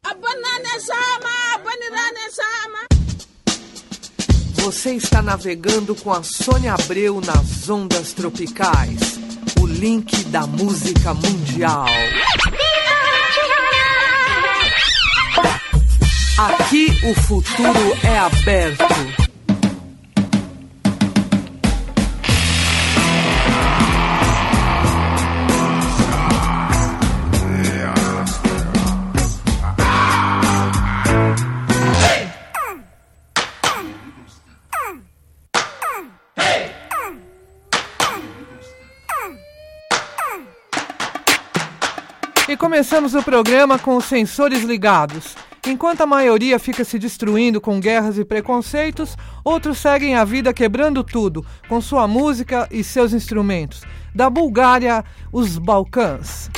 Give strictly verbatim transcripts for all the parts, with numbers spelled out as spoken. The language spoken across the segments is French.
Você está navegando com a Sônia Abreu nas ondas tropicais. O link da música mundial. Aqui o futuro é aberto. E começamos o programa com os sensores ligados. Enquanto a maioria fica se destruindo com guerras e preconceitos, outros seguem a vida quebrando tudo, com sua música e seus instrumentos. Da Bulgária, os Balcãs.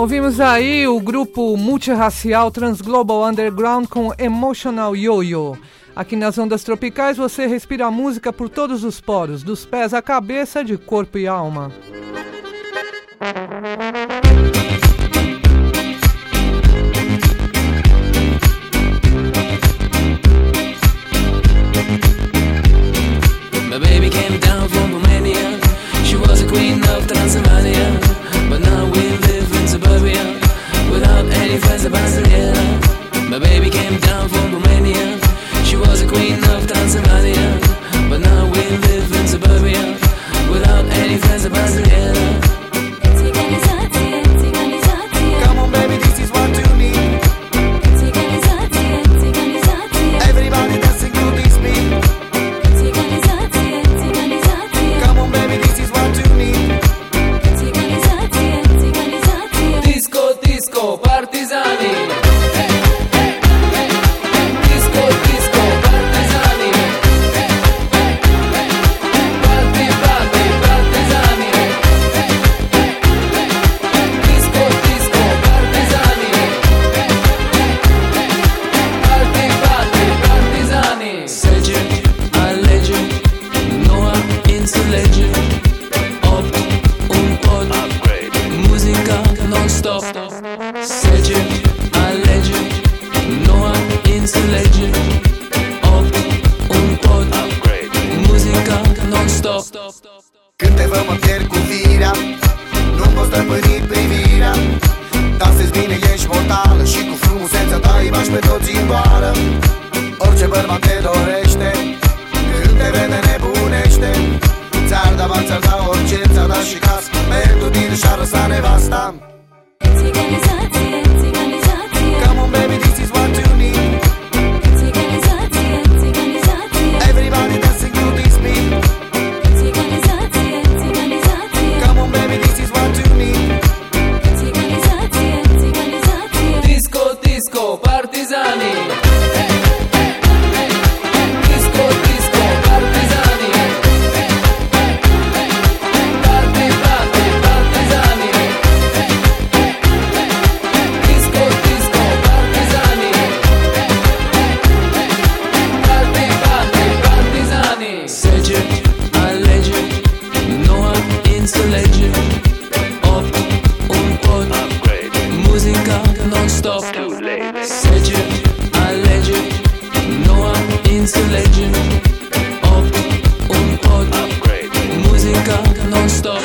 Ouvimos aí o grupo multirracial Transglobal Underground com Emotional Yo-Yo. Aqui nas ondas tropicais você respira a música por todos os poros, dos pés à cabeça, de corpo e alma. My baby came down from Romania. She was a queen of Transylvania, but now we live in suburbia without any friends of Barcelona. My baby came down from Romania. She was a queen of Transylvania, but now we live in suburbia without any friends of Barcelona. Come on baby, this is what you need. Everybody dancing to this beat. Come on baby, this is what you need. Disco, disco, partizani. Disco, disco, partizani. Party, party, partizani. Disco, disco, partizani. Party, party, partizani. Sece, alege, Noa înțelege. Opt, un pod, muzica non-stop. Sece, alege, Noa înțelege. Opt, un pod, muzica non-stop. Când te văd mă pierd cu firea, nu-mi poți stăpâni privirea. Dansezi bine, ești mortală și cu frumusețea ta îi bași pe toți în goală. Orice bărbat te dorește, când te vede nebunește. Ți-ar da bani, ți-ar da orice, ți-ar da și casă. Merg tu din și-ar lăsa nevasta. Come on baby, this is what you need. Everybody dancing to this beat. Come on baby, this is what you need. Disco, disco, partizani. Disco, disco, partizani. Party, party, partizani. Disco, disco, partizani. Party, party, partizani. Sece, alege, Noa înțelege. Opt, un pod, muzica non-stop. Sece, alege, Noa înțelege. Opt, un pod, muzica non-stop.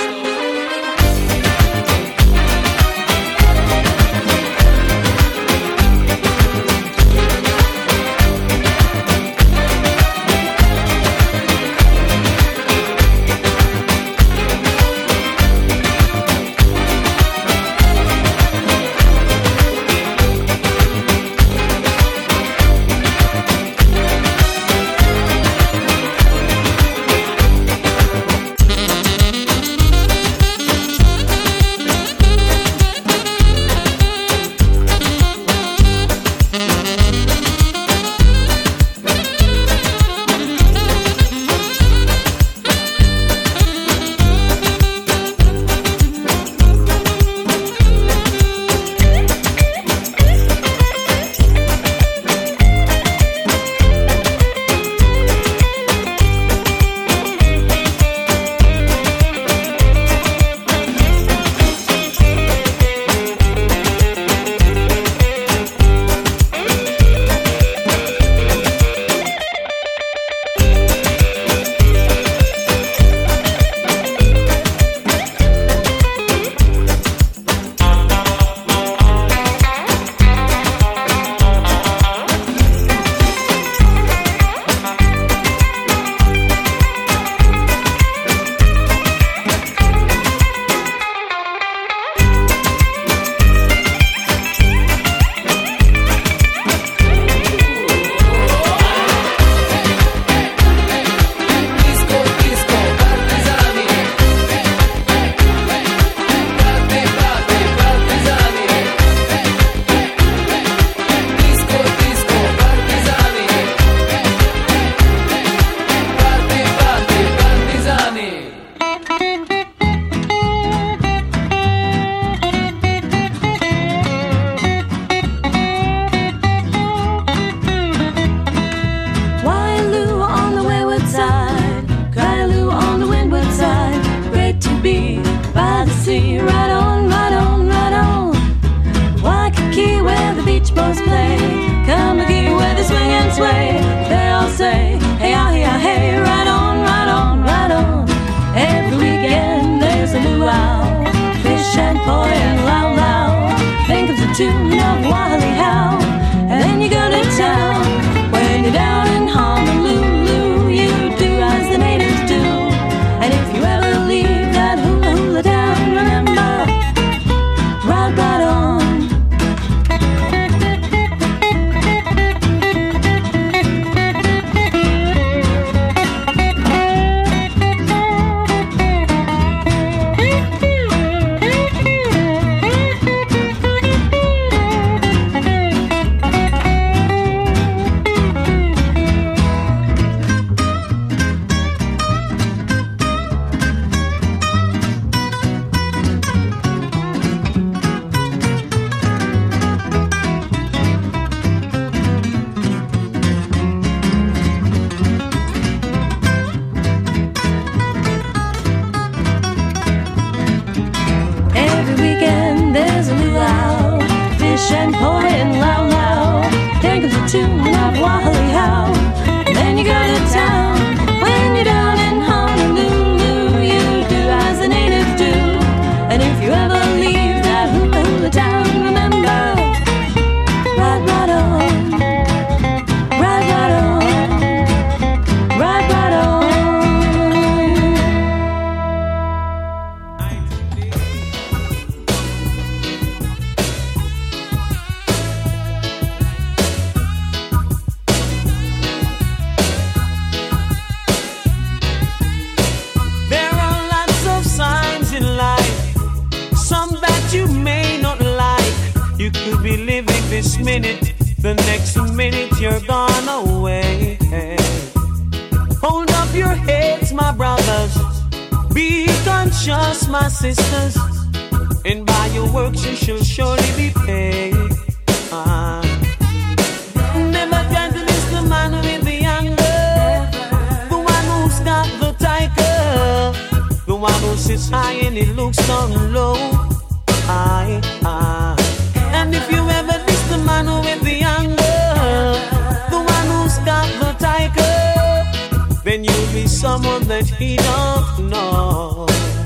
say, come again where they swing and sway. They all say, hey, ah, hey, ah, hey, right on, right on, right on. Every weekend there's a luau, fish and poi and loud loud. Think of the tune of Wally How, and then you go to town. When you're down in Honolulu, you do as the natives do. And if you ever leave that hula hula town, remember, ride right on. And pouring loud, loud. Think of the tune of Wally How. And then you go to town. When you're down in Honolulu, you do as the natives do. And if you ever leave that hula hula town, remember, ride right on, ride right on, ride right on. This minute, the next minute you're gone away. Hold up your heads, my brothers. Be conscious, my sisters. And by your works you shall surely be paid. Uh, never try to miss the man with the anger, the one who's got the tiger, the one who sits high and he looks down low. I, I. And if you ever diss the man with the anger, the one who's got the tiger, then you'll be someone that he don't know.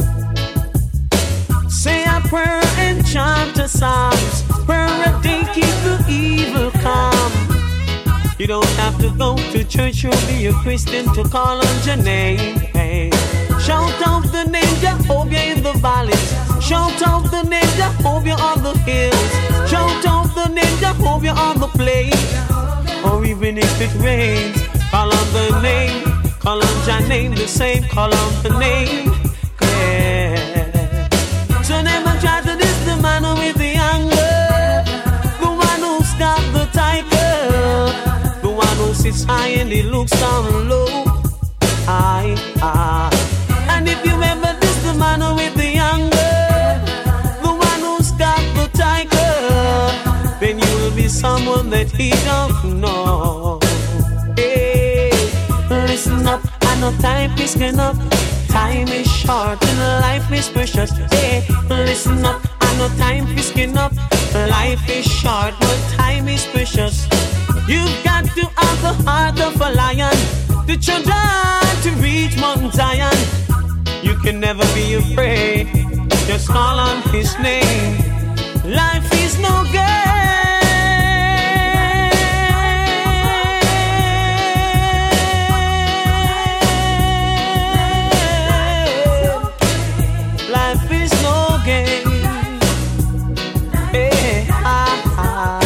Say a prayer and chant a psalms. Prayer a day keep the evil calm. You don't have to go to church or be a Christian to call on your name. Hey. Shout out the name Jehovah in the valleys. Shout out the name Jehovah on the hills. Shout out the name Jehovah on the plain. Or even if it rains, call on the name. Call on your name the same. Call on the name. Yeah. So never try to diss the man with the anger, the one who's got the tiger, the one who sits high and he looks down low. I, I. And if you ever diss the man with the anger, the one who's got the tiger, then you will be someone that he don't know. Hey, listen up, I know time is enough. Time is short and life is precious. Hey, listen up, I know time is enough. Life is short but time is precious. You've got to have the heart of a lion, the children to reach Mount Zion. You can never be afraid, just call on his name. Life is no game. Life is no game. Hey, ah, ah.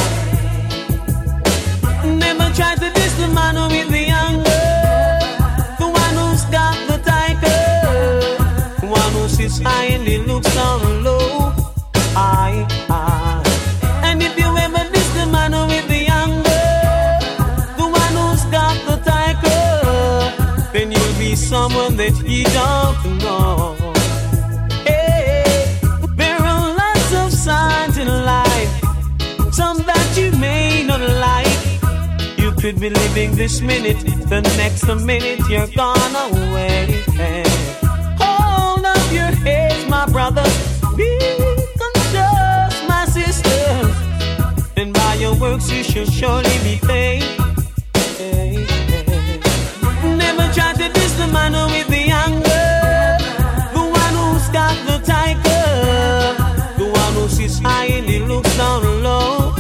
Never try to diss the man with the anger, the one who's got the tiger, the one who sits high and he looks down low. I, I. And if you ever diss the man with the anger, the one who's got the tiger, then you'll be someone that he don't know. Hey, there are lots of signs in life, some that you may not like. You could be living this minute, the next minute you're gone away. Hey. Hold up your heads, my brother. Be conscious, my sister. And by your works you should surely be paid. Hey, hey. Never try to diss the man with the anger, the one who's got the tiger, the one who sits high and he looks down low.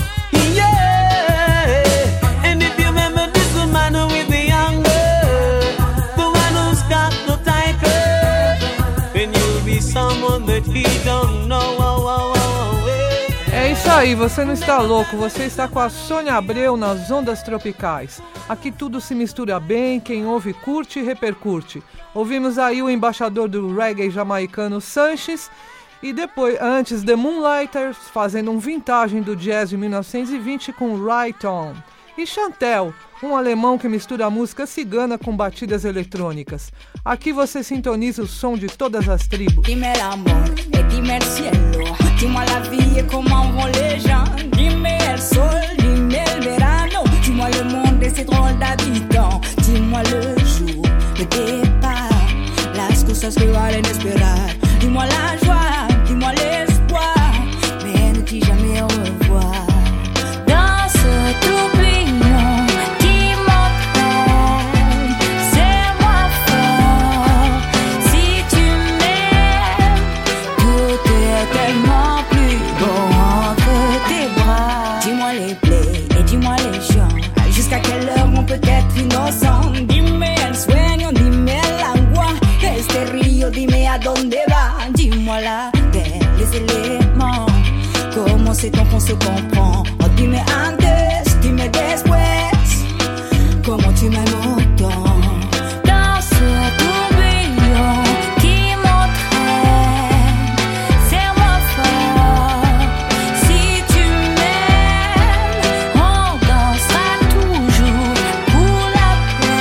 Yeah, and if you remember this the man with the anger, the one who's got the tiger, then you'll be someone that he don't know. Oh, oh, oh, oh, é isso aí, você não está louco, você está com a Sônia Abreu nas Ondas Tropicais. Aqui tudo se mistura bem, quem ouve curte e repercute. Ouvimos aí o embaixador do reggae jamaicano Sanchez e depois, antes, The Moonlighters fazendo um vintage do jazz de mil novecentos e vinte com Right On. E Chantel, um alemão que mistura música cigana com batidas eletrônicas. Aqui você sintoniza o som de todas as tribos. Dime l'amor et dime el cielo, dis-moi la vie et comment vont les gens. Dime el sol, dime el verano, dis-moi le monde et ses drôles d'habitants. Dis-moi le jour, le départ, las cosas que valen esperar. Dis-moi la joie, dis-moi l'espoir, mais ne dis jamais au revoir. Dans ce tourbillon qui m'entraîne, c'est moi fort. Si tu m'aimes, tout est tellement plus beau entre tes bras. Dis-moi les plaies et dis-moi les chants, jusqu'à quelle heure on peut être innocent. Dime el sueño, dime el agua, este río, dime a dónde va. Dis-moi la terre, les éléments, comment sait-on qu'on se comprend? Oh, dime antes, dime después, comment tu m'aimes autant. Dans ce tourbillon qui m'entraîne, c'est moi fort. Si tu m'aimes, on dansera toujours pour la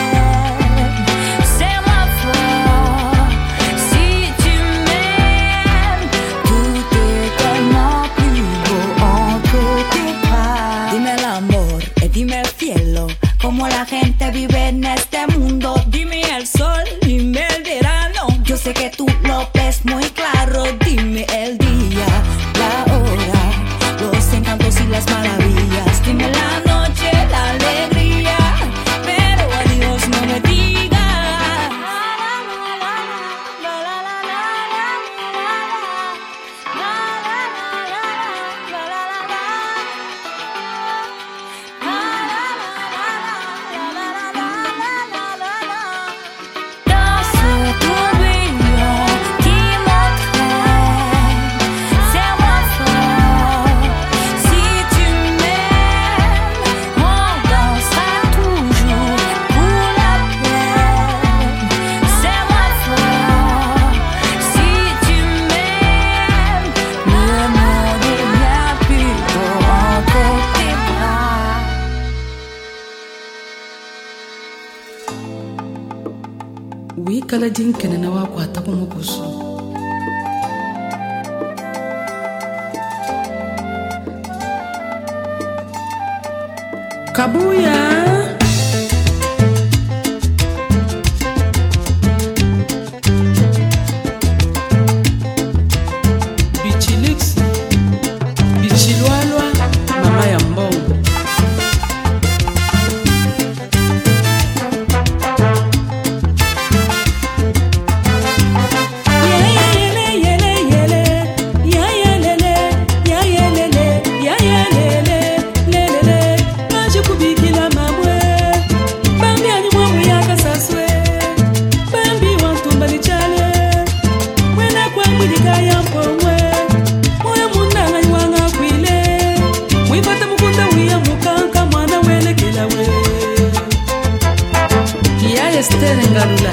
peine. C'est moi fort. Si tu m'aimes, tout est tellement plus beau entre tes bras. Dime el amor y dime el cielo, como la gente vive en este mundo. Dime el sol, dime el verano, yo sé que tú lo ves muy claro. Dime el día, la hora, los encantos y las maravillas. Dime la noche, la alegría, pero adiós no me digas. Dans ce tourbillon qui m'entraîne, c'est moi fort. Si tu m'aimes, on dansera toujours pour la peine. C'est moi fort. Si tu m'aimes, le monde est bien plus beau entre tes bras. wi kala din kene na wa kwa ta kuma kusu kabuya bichilix bichilwalwa mama ya mbongo. Esther Ngalula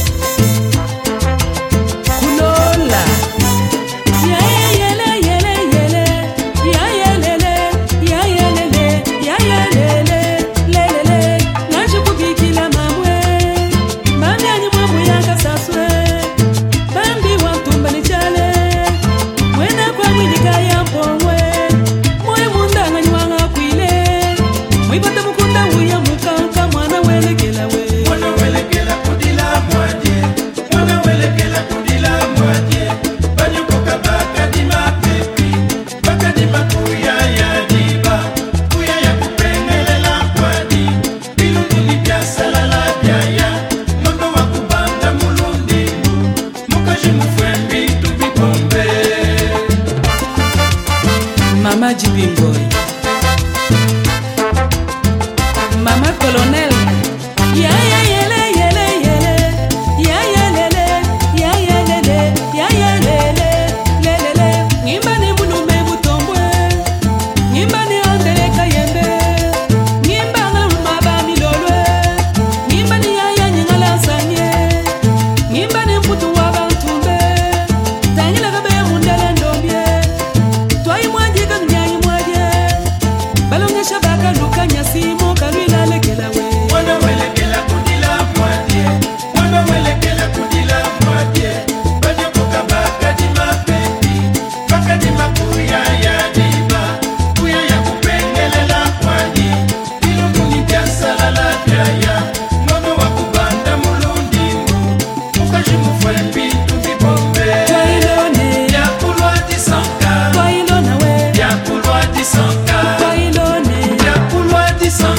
Kulola ya yele yele yele ya yele ya yele ya yele lele najukubikila mamwe mami anyi mwamu yakasaswe bambi wantumba ni chale mwena kwa mwilika ya mpomwe moyo mundanga nywanga kwile mwibata mukunda uya mukanka mwana welekela we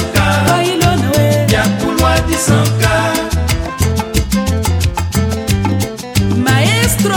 Sanka, Yakulwa di Sanka. Maestro.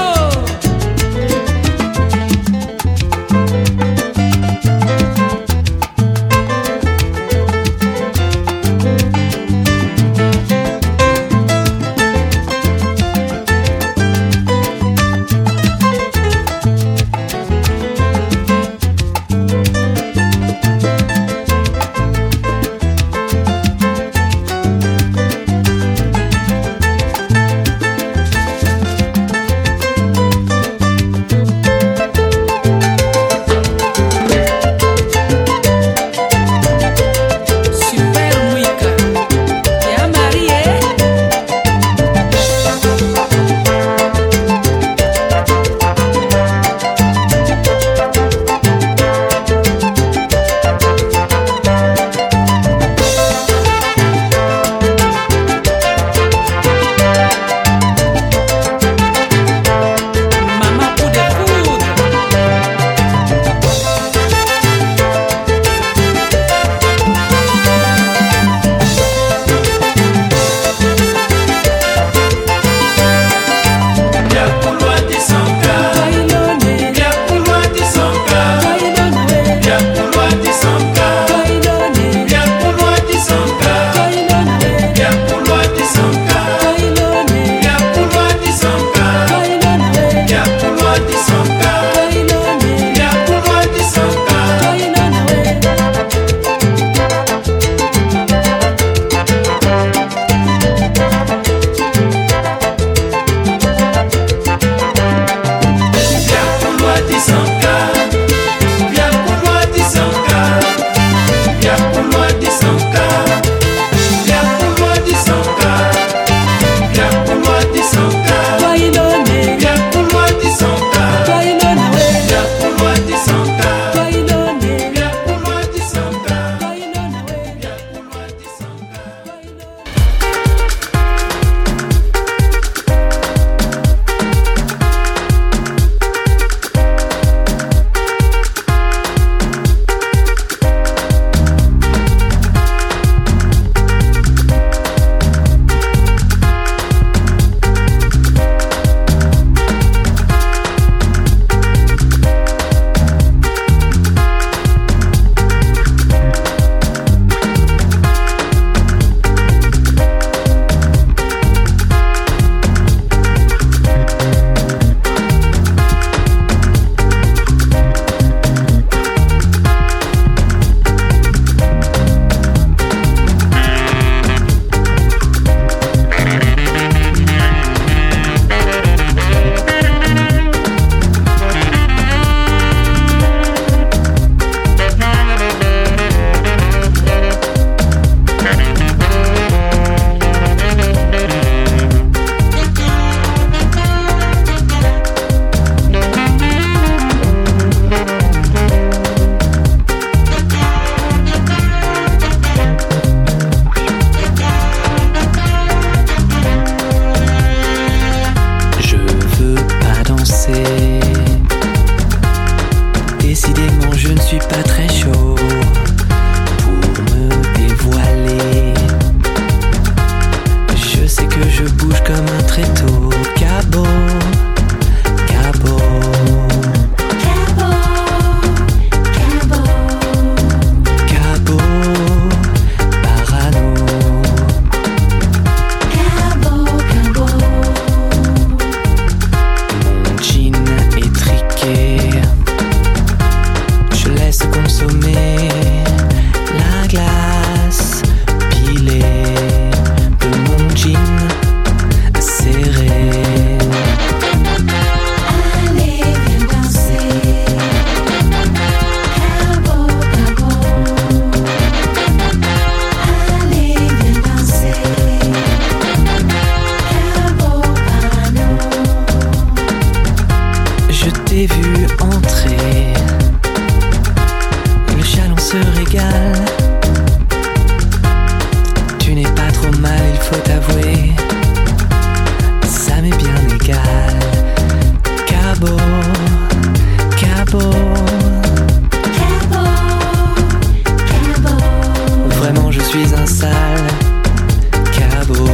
suis un sale cabot.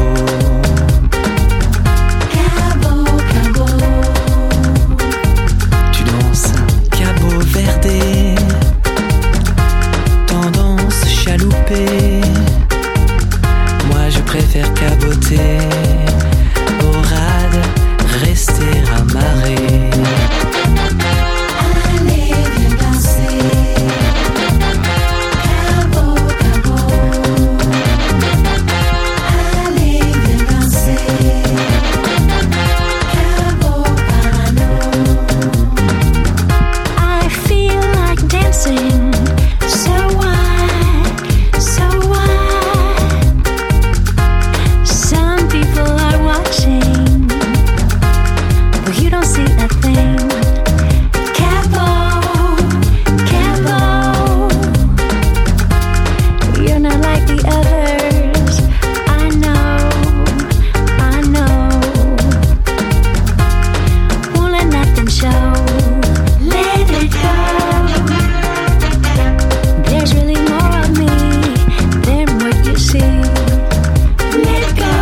Cabo, cabo. Tu danses cabot verdé, tendance chaloupée. Moi je préfère caboter, au rade, rester amarré. Allez, viens danser. Cabo, cabo. Allez, viens danser. Cabo, parano. I feel like dancing. So what? So what? Some people are watching, but you don't see a thing. Cabo, cabo. You're not like the others. I know, I know. Won't let nothing show. Let it go. There's really more of me than what you see. Let go.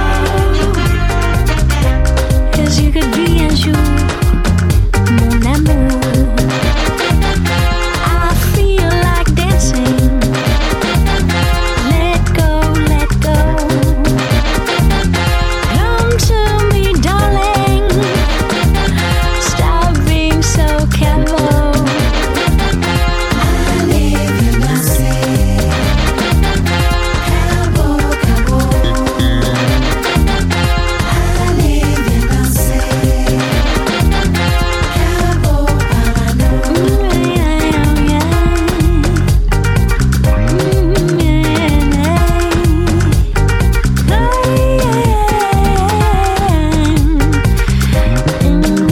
'Cause you could be un jour mon amour. I feel like dancing. Let go, let go. Come to me, darling. Stop being so cabo. Allez, viens danser. Cabo, cabo. Allez, viens danser. Cabo, parano. Mm, yeah, yeah. Mm, yeah, yeah. Oh, yeah. Mm,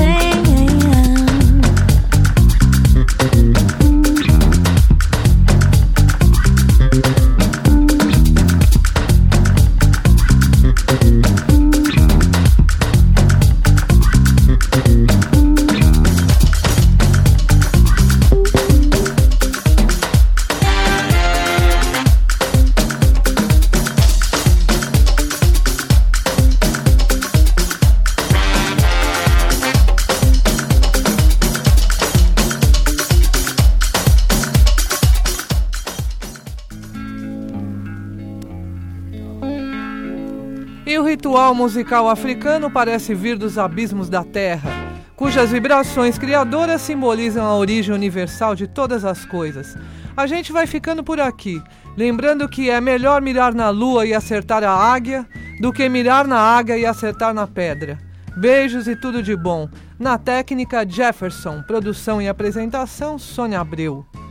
E o ritual musical africano parece vir dos abismos da terra, cujas vibrações criadoras simbolizam a origem universal de todas as coisas. A gente vai ficando por aqui, lembrando que é melhor mirar na lua e acertar a águia do que mirar na águia e acertar na pedra. Beijos e tudo de bom. Na técnica, Jefferson. Produção e apresentação, Sônia Abreu.